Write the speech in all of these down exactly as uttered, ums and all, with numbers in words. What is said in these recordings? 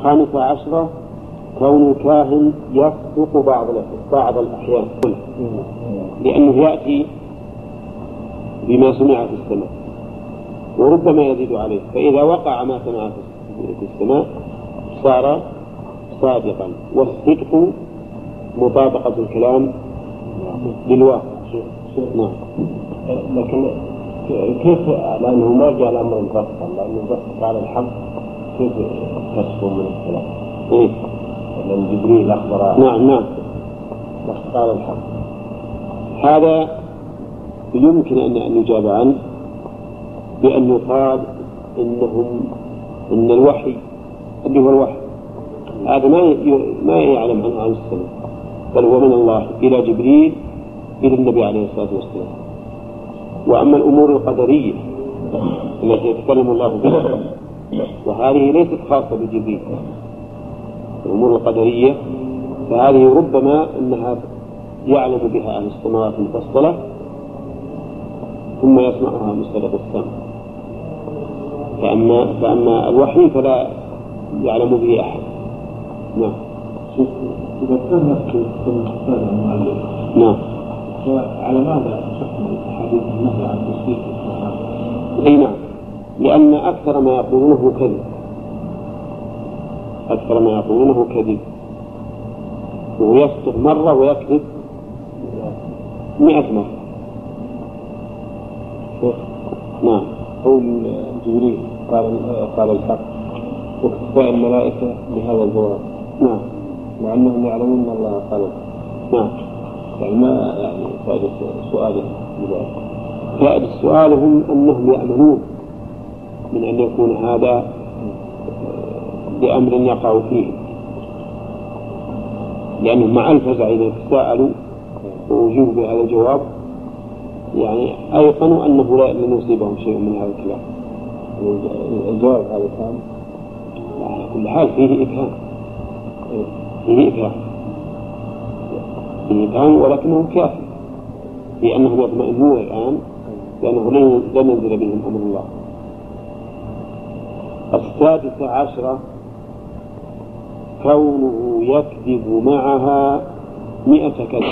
الخامسة عشرة كون الكاهن يصدق بعض بعض الأحيان، لأنه يأتي بما سمع في السماء وربما يزيد عليه، فإذا وقع ما سمع في السماء صار صادقا. والصدق مطابقة الكلام للواقع. نعم. لكن كيف لأنه ما جاء الأمر مفصل، لأنه بس على الحق كيف كشفه من الكلام؟ إيه؟ لأن جبريل أخبر. نعم نعم. بس على الحق هذا يمكن أن يجاب عنه بأن يقال إنهم إن الوحي اللي هو الوحي هذا ما ما يعلم عنه عن السماء، بل هو من الله إلى جبريل إلى النبي عليه الصلاة والسلام. وأما الأمور القدرية التي يتكلم الله بها وهذه ليست خاصة بجبريل، الأمور القدرية فهذه ربما أنها يعلم بها أهل السماوات المفصلة ثم يسمعها مستلق السمع. فأما, فأما الوحي فلا يعلم به أحد. نعم. إذا كان يذكر هذا المؤلف نعم فعلى ماذا تحمل حديث النهي عن تصديق الصحابة؟ أي نعم، لأن أكثر ما يقولونه كذب، أكثر ما يقولونه كذب، ويصدق مرة ويكذب مئة مرة. نعم. قول جبريل قال قال الحق واكتفاء الملائكة بهذا الجواب. نعم. مع أنهم يعلمون أن الله قال. نعم. يعني ما يعني فائدة سؤالهم بذلك؟ فائدة سؤالهم أنهم يأمنون من أن يكون هذا لأمر يقع فيه، لأنهم مع الفزع إذا تساءلوا وأجيبوا بهذا الجواب يعني أيقنوا أنه لا لن يصيبهم شيء من هذا الكلام. الجواب هذا كان على كل حال فيه إبهام، فيه إبهام فيه إبهام ولكنه كافي في أنهم يطمئنون الآن لأنه لن ينزل بهم أمر الله. السادسة عشرة كونه يكذب معها مئة كذب.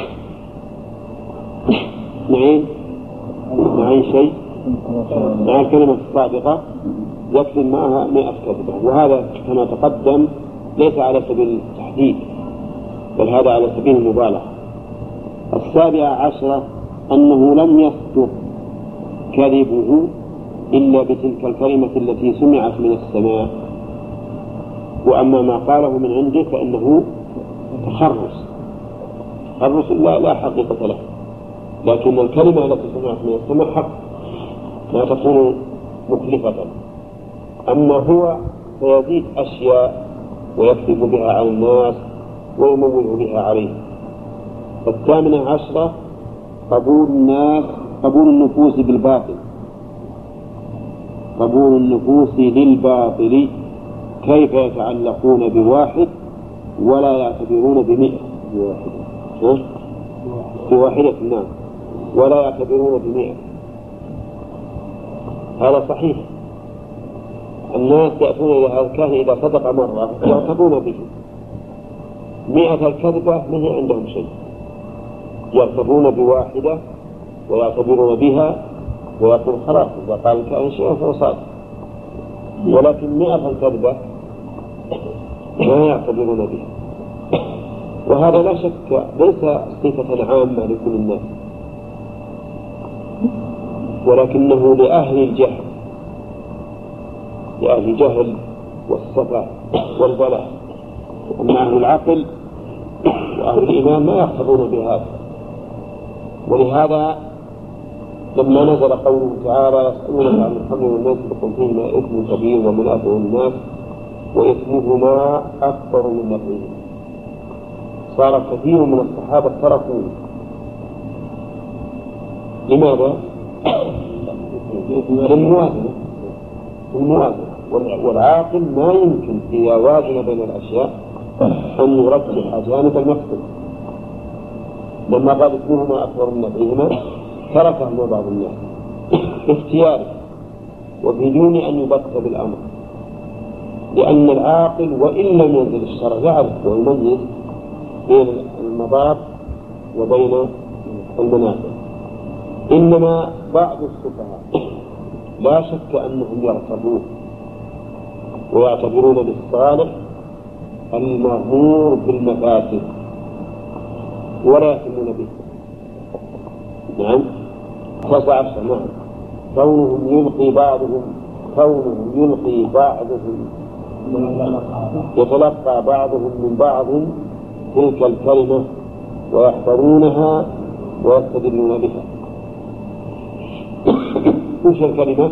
معين معين شيء مع الكلمة الصادقة يكذب معها مئة كذبة، وهذا كما تقدم ليس على سبيل التحديد بل هذا على سبيل المبالغة. السابعة عشرة أنه لم يصدق كذبه إلا بتلك الكلمة التي سمعت من السماء، وأما ما قاله من عنده فإنه تخرص تخرص لا, لا حقيقة له، لكن الكلمة التي سمعت من السماء حق ما تكون مخلفة. أما هو فيزيد أشياء ويكذب بها على الناس ويموه بها عليه. الثامنة عشرة قبول الناس قبول النفوس بالباطل، قبول النفوس للباطل، كيف يتعلقون بواحد ولا يعتبرون بمئة بواحدة نعم ولا يعتبرون بمئة. هذا صحيح، الناس يأتون إلى هذا الكاهن إذا صدق مرة يعتبرون به، مئة الكذبة ما هي عندهم شيء، يعتبرون بواحدة ويعتبرون بها ويقول خلاص إذا قال الكاهن شيئا فهو صادق، ولكن مئة الكذبة ما يعتبرون بها. وهذا لا شك ليس صفة عامة لكل الناس، ولكنه لأهل الجهل لأهل الجهل والسفة والضلال. أما أهل العقل وأهل الإيمان ما يقتضون بهذا. ولهذا لما نزل قوله تعالى يسألونك عن الخمر والميسر قل فيهما إثم كبير ومنافع للناس وإثمهما أكبر من نفعهما، صار كثير من الصحابة تركوا. لماذا؟ للموازنة الموازنة والعاقل ما يمكن إذا وازن بين الأشياء أن يرجح جانب المقصود. لما قال اثنهما أكبر من نفعهما تركهما بعض الناس باختياره وبدون أن يبت بالأمر، لأن العاقل وإن لم ينزل الشرع يعرف ويميز بين المضار وبين المنافع. إنما بعض السفهاء لا شك أنهم يغترون ويعتبرون بالصالح المأمور بالمفاسد ولا يهتمون به. نعم تسعة عشر. نعم كونهم يلقي بعضهم كونهم يلقي بعضهم يتلقى بعضهم من بعض تلك الكلمة ويحفظونها ويستدلون بها. وش الكلمة؟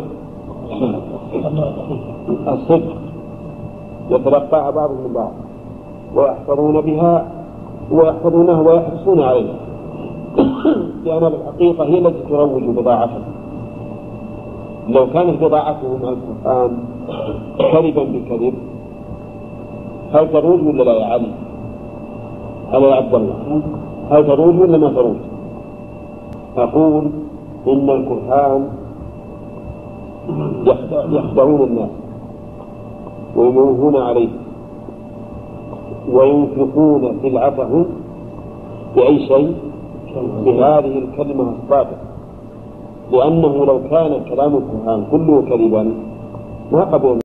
الصدق. يتلقاها بعضهم من بعض ويحفظون بها ويحفظونها ويحرصون عليها، لأن الحقيقة هي التي تروج بضاعتهم. لو كانت بضاعتهم القرآن كذبا بكذب هل تروج ولا لا يا علي؟ هل يا عبد الله هل تروج ولا ما تروج؟ أقول إن القرآن يخدعون الناس ويموهون عليه وينفقون سلعتهم بأي شيء؟ بهذه الكلمة الصادقة. لأنه لو كان كلام القرآن كله كذبا ما قبل